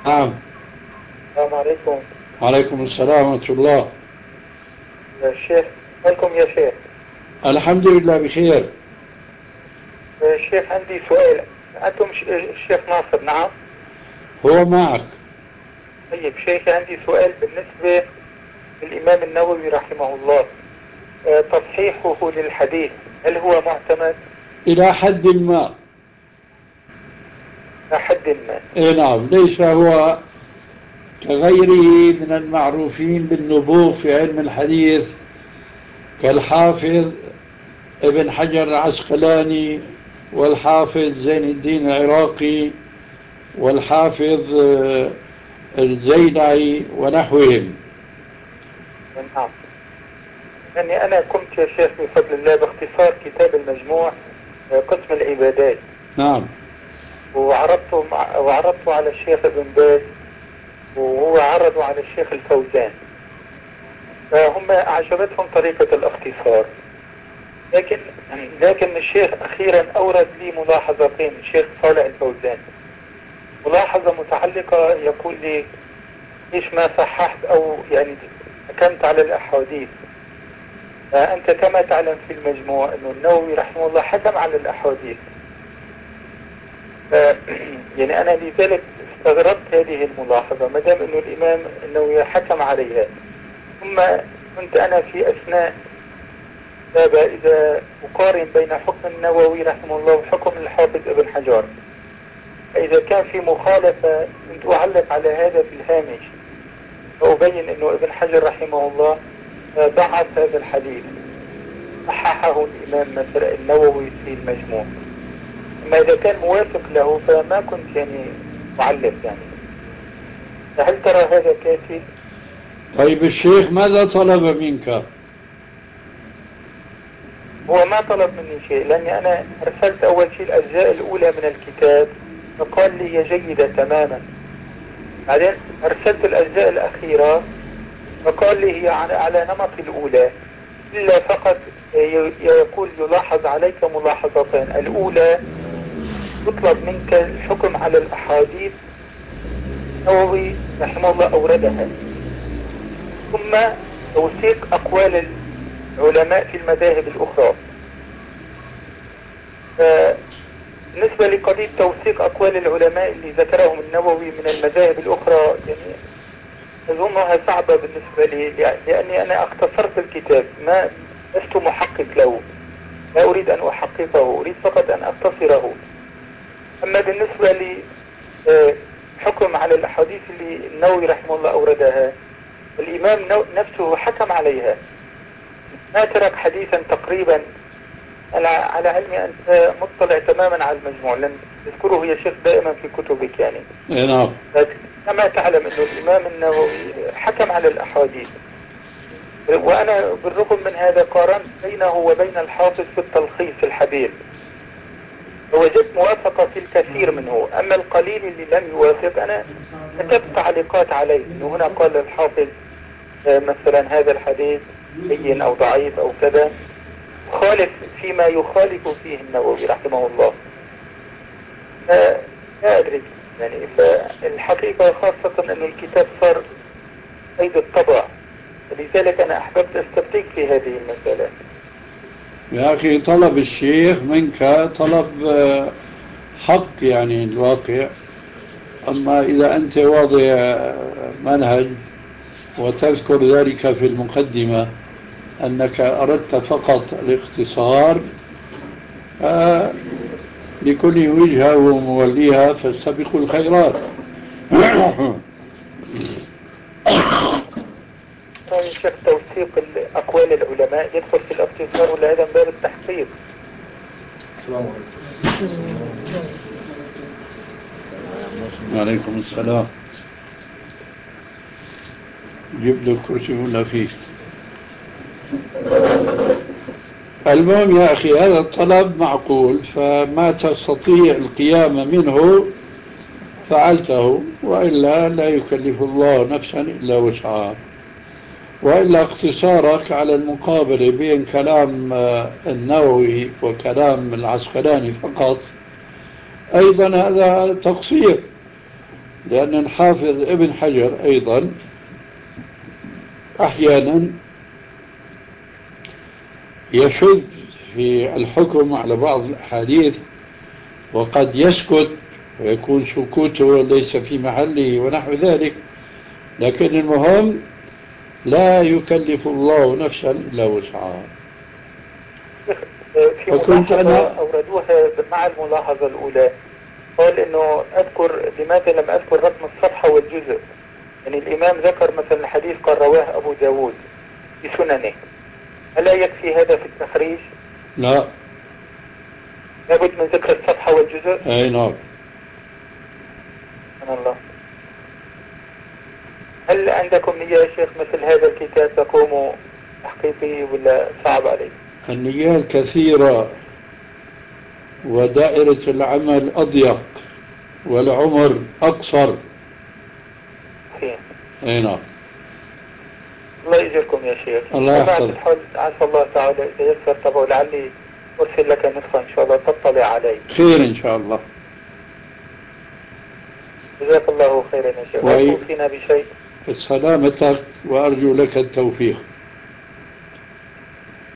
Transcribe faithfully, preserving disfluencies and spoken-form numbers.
نعم. السلام عليكم. وعليكم السلام ورحمة الله. يا شيخ، مالكم يا شيخ؟ الحمد لله بخير. يا شيخ عندي سؤال. أنتم الشيخ ناصر؟ نعم. هو معك. طيب شيخ، عندي سؤال بالنسبة للإمام النووي رحمه الله. تصحيحه للحديث هل هو معتمد؟ إلى حد ما. إلى حد ما. إيه نعم، ليس هو كغيره من المعروفين بالنبوغ في علم الحديث كالحافظ ابن حجر العسقلاني والحافظ زين الدين العراقي والحافظ الزيلعي ونحوهم. نعم. يعني أنا قمت يا شيخ بفضل الله باختصار كتاب المجموع قسم العبادات. نعم. وعرضته مع... وعرضته على الشيخ ابن باز، وهو عرضه على الشيخ الفوزان، فهم أعجبتهم طريقة الاختصار. لكن لكن الشيخ أخيرا أورد لي ملاحظتين، الشيخ صالح الفوزان. ملاحظة متعلقة يقول لي إيش ما صححت أو يعني حكمت على الأحاديث. أنت كما تعلم في المجموع أنه النووي رحمه الله حكم على الأحاديث، يعني أنا لذلك استغربت هذه الملاحظة ما دام أنه الإمام النووي حكم عليها. ثم كنت أنا في أثناء إذا أقارن بين حكم النووي رحمه الله وحكم الحافظ ابن حجر، إذا كان في مخالفة كنت أعلق على هذا في الهامش وأبين أنه ابن حجر رحمه الله ضعف هذا الحديث، صححه الإمام مثلا النووي في المجموع. أما إذا كان موافق له فما كنت يعني أعلق يعني. هل ترى هذا كافي؟ طيب الشيخ ماذا طلب منك؟ هو ما طلب مني شيء، لأني أنا أرسلت أول شيء الأجزاء الأولى من الكتاب فقال لي هي جيدة تماما. بعدين أرسلت الأجزاء الأخيرة فقال لي هي على نمط الأولى، إلا فقط يقول يلاحظ عليك ملاحظتين. الأولى يطلب منك الحكم على الأحاديث النووي رحمه الله أوردها، ثم توثيق أقوال العلماء في المذاهب الأخرى. بالنسبة لقضية توثيق أقوال العلماء اللي ذكرهم النووي من المذاهب الأخرى يعني أظنها صعبة بالنسبة لي، لأني أنا اختصرت الكتاب، ما لست محقق له، لا أريد أن أحققه، أريد فقط أن أختصره. أما بالنسبة لي حكم على الأحاديث اللي النووي رحمه الله أوردها، الإمام نفسه حكم عليها، ما ترك حديثا تقريبا. أنا على علمي أنت مطلع تماما على المجموع، لن تذكره يا شيخ دائما في كتبك يعني. نعم. كما تعلم أنه الإمام النووي حكم على الأحاديث، وأنا بالرغم من هذا قارنت بينه وبين الحافظ في التلخيص الحبير، ووجدت موافقة في الكثير منه. أما القليل اللي لم يوافق أنا كتبت تعليقات عليه، إنه هنا قال الحافظ مثلا هذا الحديث هين أو ضعيف أو كذا، خالف فيما يخالف فيه النووي رحمه الله. لا أدري يعني، فالحقيقة خاصة أن الكتاب صار قيد الطبع، لذلك أنا أحببت أستفتيك في هذه المسألة. يا أخي طلب الشيخ منك طلب حق يعني الواقع. أما إذا أنت واضع منهج وتذكر ذلك في المقدمة أنك أردت فقط الاختصار، لكل وجهة وموليها فاستبقوا الخيرات. طيب شيخ، توثيق أقوال العلماء يدخل في الاختصار ولا هذا من باب التحقيق؟ السلام عليكم. وعليكم السلام. جيب له كرسي ولا فيه. المهم يا أخي هذا الطلب معقول، فما تستطيع القيام منه فعلته، وإلا لا يكلف الله نفسا إلا وسعها. وإلا اقتصارك على المقابلة بين كلام النووي وكلام العسقلاني فقط أيضا هذا تقصير، لأن الحافظ ابن حجر أيضا أحيانا يشد في الحكم على بعض الأحاديث وقد يسكت ويكون سكوته ليس في محله ونحو ذلك، لكن المهم لا يكلف الله نفسا إلا وسعها. في ملاحظة أنا أوردوها مع الملاحظة الأولى، قال إنه أذكر لماذا لم أذكر رقم الصفحة والجزء. يعني الإمام ذكر مثلا الحديث قال رواه أبو داود في سننه، ألا يكفي هذا في التخريج؟ لا، لابد من ذكر الصفحة والجزء. أي نعم. سبحان الله. هل عندكم نية يا شيخ مثل هذا الكتاب تقوموا تحقيقه ولا صعب عليك؟ النية كثيرة ودائرة العمل أضيق والعمر أقصر. صحيح. أي نعم. الله يجزيكم يا شيخ. الله يحفظك. الحال عسى الله تعالى إذا يسر طبعا لعلي أرسل لك نسخة إن شاء الله تطلع عليه. خير إن شاء الله. جزاك الله خيرا يا شيخ. وأوصينا بشيء. سلامتك وأرجو لك التوفيق.